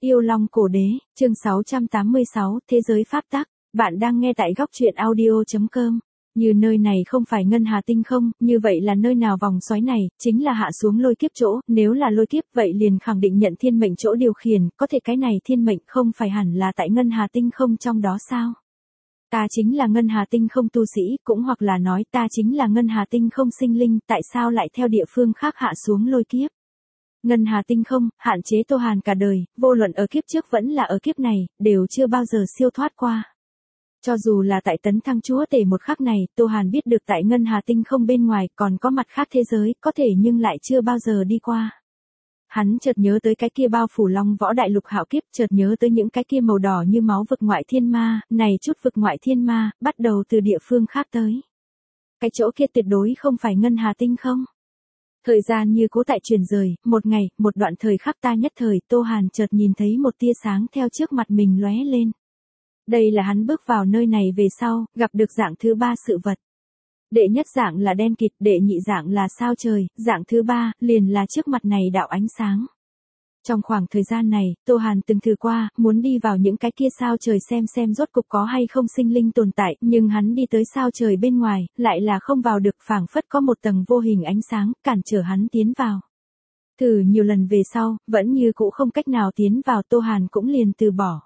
Yêu Long Cổ Đế, chương 686, Thế giới pháp tắc. Bạn đang nghe tại góc truyện audio.com. Như nơi này không phải ngân hà tinh không, như vậy là nơi nào vòng xoáy này, chính là hạ xuống lôi kiếp chỗ, nếu là lôi kiếp vậy liền khẳng định nhận thiên mệnh chỗ điều khiển, có thể cái này thiên mệnh không phải hẳn là tại ngân hà tinh không trong đó sao? Ta chính là ngân hà tinh không tu sĩ, cũng hoặc là nói ta chính là ngân hà tinh không sinh linh, tại sao lại theo địa phương khác hạ xuống lôi kiếp? Ngân hà tinh không, hạn chế Tô Hàn cả đời, vô luận ở kiếp trước vẫn là ở kiếp này, đều chưa bao giờ siêu thoát qua. Cho dù là tại tấn thăng chúa tể một khắc này, Tô Hàn biết được tại ngân hà tinh không bên ngoài còn có mặt khác thế giới, có thể nhưng lại chưa bao giờ đi qua. Hắn chợt nhớ tới cái kia bao phủ long võ đại lục hạo kiếp, chợt nhớ tới những cái kia màu đỏ như máu vực ngoại thiên ma, này chút vực ngoại thiên ma, bắt đầu từ địa phương khác tới. Cái chỗ kia tuyệt đối không phải ngân hà tinh không. Thời gian như cố tại chuyển rời, một ngày, một đoạn thời khắc ta nhất thời, Tô Hàn chợt nhìn thấy một tia sáng theo trước mặt mình lóe lên. Đây là hắn bước vào nơi này về sau, gặp được dạng thứ ba sự vật. Đệ nhất dạng là đen kịt, đệ nhị dạng là sao trời, dạng thứ ba, liền là trước mặt này đạo ánh sáng. Trong khoảng thời gian này, Tô Hàn từng thử qua, muốn đi vào những cái kia sao trời xem rốt cục có hay không sinh linh tồn tại, nhưng hắn đi tới sao trời bên ngoài, lại là không vào được, phảng phất có một tầng vô hình ánh sáng, cản trở hắn tiến vào. Thử nhiều lần về sau, vẫn như cũ không cách nào tiến vào, Tô Hàn cũng liền từ bỏ.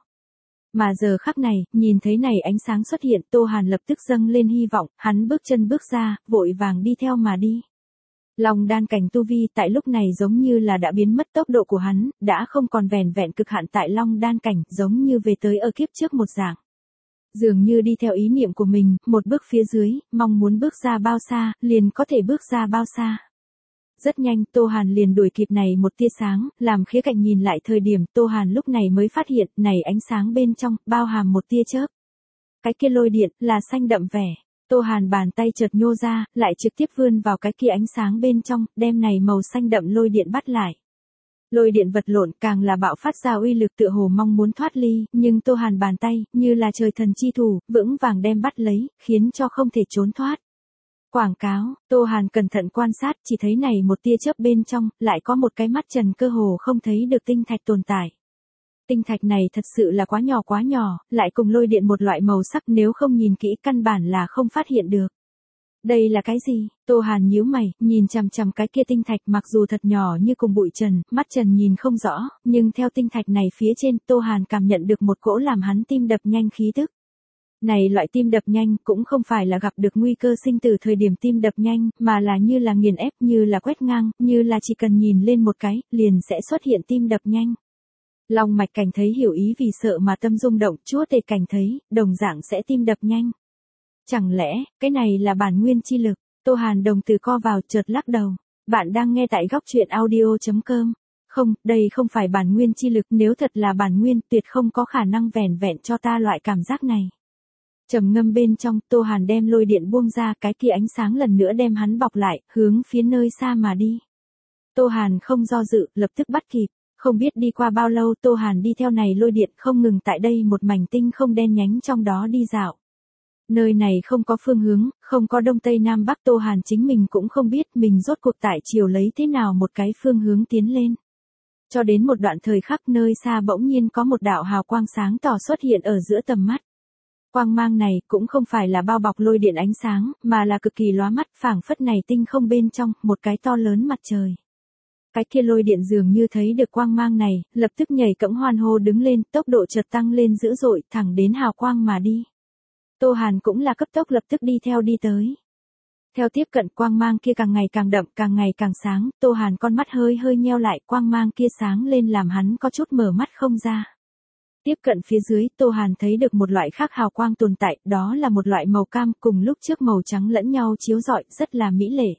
Mà giờ khắc này, nhìn thấy này ánh sáng xuất hiện, Tô Hàn lập tức dâng lên hy vọng, hắn bước chân bước ra, vội vàng đi theo mà đi. Long đan cảnh tu vi tại lúc này giống như là đã biến mất tốc độ của hắn, đã không còn vẻn vẹn cực hạn tại long đan cảnh, giống như về tới ở kiếp trước một dạng. Dường như đi theo ý niệm của mình, một bước phía dưới, mong muốn bước ra bao xa, liền có thể bước ra bao xa. Rất nhanh, Tô Hàn liền đuổi kịp này một tia sáng, làm khía cạnh nhìn lại thời điểm, Tô Hàn lúc này mới phát hiện, này ánh sáng bên trong, bao hàm một tia chớp. Cái kia lôi điện, là xanh đậm vẻ. Tô Hàn bàn tay chợt nhô ra, lại trực tiếp vươn vào cái kia ánh sáng bên trong, đem này màu xanh đậm lôi điện bắt lại. Lôi điện vật lộn càng là bạo phát ra uy lực tựa hồ mong muốn thoát ly, nhưng Tô Hàn bàn tay, như là trời thần chi thủ, vững vàng đem bắt lấy, khiến cho không thể trốn thoát. Quảng cáo, Tô Hàn cẩn thận quan sát, chỉ thấy này một tia chớp bên trong, lại có một cái mắt trần cơ hồ không thấy được tinh thạch tồn tại. Tinh thạch này thật sự là quá nhỏ, lại cùng lôi điện một loại màu sắc, nếu không nhìn kỹ căn bản là không phát hiện được. Đây là cái gì? Tô Hàn nhíu mày, nhìn chằm chằm cái kia tinh thạch, mặc dù thật nhỏ như cùng bụi trần, mắt trần nhìn không rõ, nhưng theo tinh thạch này phía trên, Tô Hàn cảm nhận được một cỗ làm hắn tim đập nhanh khí tức. Này loại tim đập nhanh cũng không phải là gặp được nguy cơ sinh tử thời điểm tim đập nhanh, mà là như là nghiền ép, như là quét ngang, như là chỉ cần nhìn lên một cái, liền sẽ xuất hiện tim đập nhanh. Long mạch cảnh thấy hiểu ý vì sợ mà tâm rung động, chúa tể cảnh thấy, đồng dạng sẽ tim đập nhanh. Chẳng lẽ, cái này là bản nguyên chi lực? Tô Hàn đồng từ co vào, chợt lắc đầu. Bạn đang nghe tại góc truyện audio.com. Không, đây không phải bản nguyên chi lực, nếu thật là bản nguyên, tuyệt không có khả năng vẻn vẹn cho ta loại cảm giác này. Trầm ngâm bên trong, Tô Hàn đem lôi điện buông ra, cái kia ánh sáng lần nữa đem hắn bọc lại, hướng phía nơi xa mà đi. Tô Hàn không do dự, lập tức bắt kịp. Không biết đi qua bao lâu, Tô Hàn đi theo này lôi điện, không ngừng tại đây một mảnh tinh không đen nhánh trong đó đi dạo. Nơi này không có phương hướng, không có đông tây nam bắc, Tô Hàn chính mình cũng không biết mình rốt cuộc tại chiều lấy thế nào một cái phương hướng tiến lên. Cho đến một đoạn thời khắc, nơi xa bỗng nhiên có một đạo hào quang sáng tỏ xuất hiện ở giữa tầm mắt. Quang mang này cũng không phải là bao bọc lôi điện ánh sáng, mà là cực kỳ lóa mắt, phảng phất này tinh không bên trong, một cái to lớn mặt trời. Cái kia lôi điện dường như thấy được quang mang này, lập tức nhảy cẫng hoan hô đứng lên, tốc độ chợt tăng lên dữ dội, thẳng đến hào quang mà đi. Tô Hàn cũng là cấp tốc lập tức đi theo đi tới. Theo tiếp cận, quang mang kia càng ngày càng đậm, càng ngày càng sáng, Tô Hàn con mắt hơi nheo lại, quang mang kia sáng lên làm hắn có chút mở mắt không ra. Tiếp cận phía dưới, Tô Hàn thấy được một loại khác hào quang tồn tại, đó là một loại màu cam, cùng lúc trước màu trắng lẫn nhau chiếu rọi, rất là mỹ lệ.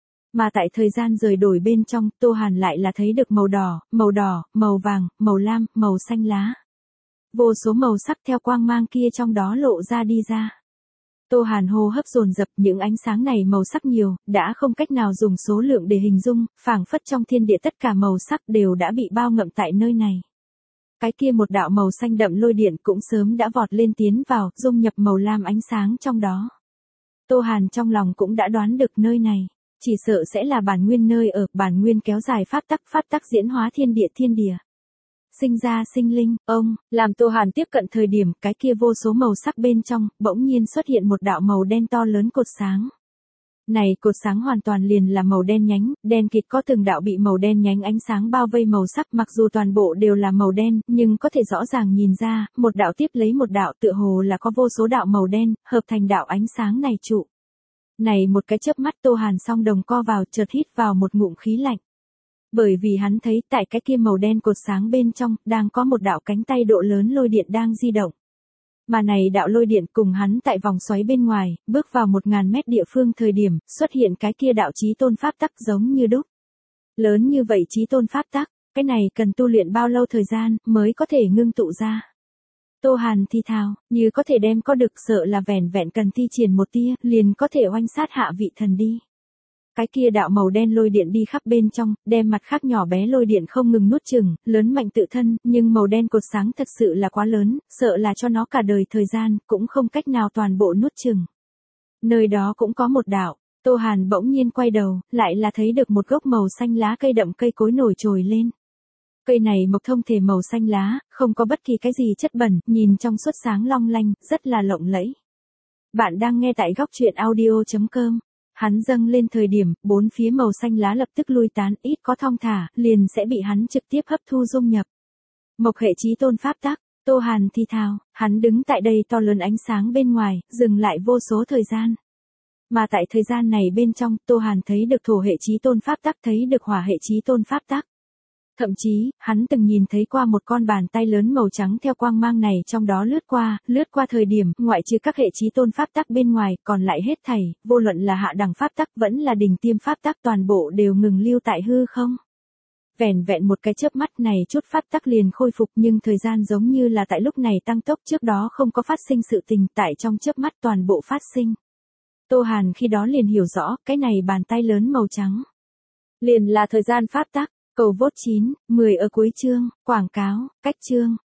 Mà tại thời gian rời đổi bên trong, Tô Hàn lại là thấy được màu đỏ, màu vàng, màu lam, màu xanh lá. Vô số màu sắc theo quang mang kia trong đó lộ ra đi ra. Tô Hàn hô hấp dồn dập, những ánh sáng này màu sắc nhiều, đã không cách nào dùng số lượng để hình dung, phảng phất trong thiên địa tất cả màu sắc đều đã bị bao ngậm tại nơi này. Cái kia một đạo màu xanh đậm lôi điện cũng sớm đã vọt lên tiến vào, dung nhập màu lam ánh sáng trong đó. Tô Hàn trong lòng cũng đã đoán được nơi này. Chỉ sợ sẽ là bản nguyên nơi ở, bản nguyên kéo dài pháp tắc diễn hóa thiên địa. sinh ra sinh linh, ông, làm Tô Hàn tiếp cận thời điểm cái kia vô số màu sắc bên trong, bỗng nhiên xuất hiện một đạo màu đen to lớn cột sáng. Này cột sáng hoàn toàn liền là màu đen nhánh, đen kịt có từng đạo bị màu đen nhánh ánh sáng bao vây màu sắc mặc dù toàn bộ đều là màu đen, nhưng có thể rõ ràng nhìn ra, một đạo tiếp lấy một đạo tựa hồ là có vô số đạo màu đen, hợp thành đạo ánh sáng này trụ. Này một cái chớp mắt Tô Hàn song đồng co vào chợt hít vào một ngụm khí lạnh. Bởi vì hắn thấy tại cái kia màu đen cột sáng bên trong, đang có một đạo cánh tay độ lớn lôi điện đang di động. Mà này đạo lôi điện cùng hắn tại vòng xoáy bên ngoài, bước vào 1000 mét địa phương thời điểm, xuất hiện cái kia đạo chí tôn pháp tắc giống như đúc. Lớn như vậy chí tôn pháp tắc, cái này cần tu luyện bao lâu thời gian, mới có thể ngưng tụ ra. Tô Hàn thi thào, như có thể đem có được sợ là vẻn vẹn cần thi triển một tia, liền có thể oanh sát hạ vị thần đi. Cái kia đạo màu đen lôi điện đi khắp bên trong, đem mặt khác nhỏ bé lôi điện không ngừng nuốt chửng, lớn mạnh tự thân, nhưng màu đen cột sáng thật sự là quá lớn, sợ là cho nó cả đời thời gian, cũng không cách nào toàn bộ nuốt chửng. Nơi đó cũng có một đạo, Tô Hàn bỗng nhiên quay đầu, lại là thấy được một gốc màu xanh lá cây đậm cây cối nổi trồi lên. Cây này mộc thông thể màu xanh lá, không có bất kỳ cái gì chất bẩn, nhìn trong suốt sáng long lanh, rất là lộng lẫy. Bạn đang nghe tại góc truyện audio.com. Hắn dâng lên thời điểm, bốn phía màu xanh lá lập tức lui tán, ít có thong thả, liền sẽ bị hắn trực tiếp hấp thu dung nhập. Mộc hệ chí tôn pháp tắc, Tô Hàn thi thào, hắn đứng tại đây to lớn ánh sáng bên ngoài, dừng lại vô số thời gian. Mà tại thời gian này bên trong, Tô Hàn thấy được thổ hệ chí tôn pháp tắc, thấy được hỏa hệ chí tôn pháp tắc. Thậm chí, hắn từng nhìn thấy qua một con bàn tay lớn màu trắng theo quang mang này trong đó lướt qua thời điểm, ngoại trừ các hệ chí tôn pháp tắc bên ngoài, còn lại hết thảy, vô luận là hạ đẳng pháp tắc vẫn là đỉnh tiêm pháp tắc toàn bộ đều ngừng lưu tại hư không. Vẻn vẹn một cái chớp mắt này chút pháp tắc liền khôi phục nhưng thời gian giống như là tại lúc này tăng tốc trước đó không có phát sinh sự tình tại trong chớp mắt toàn bộ phát sinh. Tô Hàn khi đó liền hiểu rõ, cái này bàn tay lớn màu trắng. Liền là thời gian pháp tắc. Cầu vote 9, 10 ở cuối chương, quảng cáo, cách chương.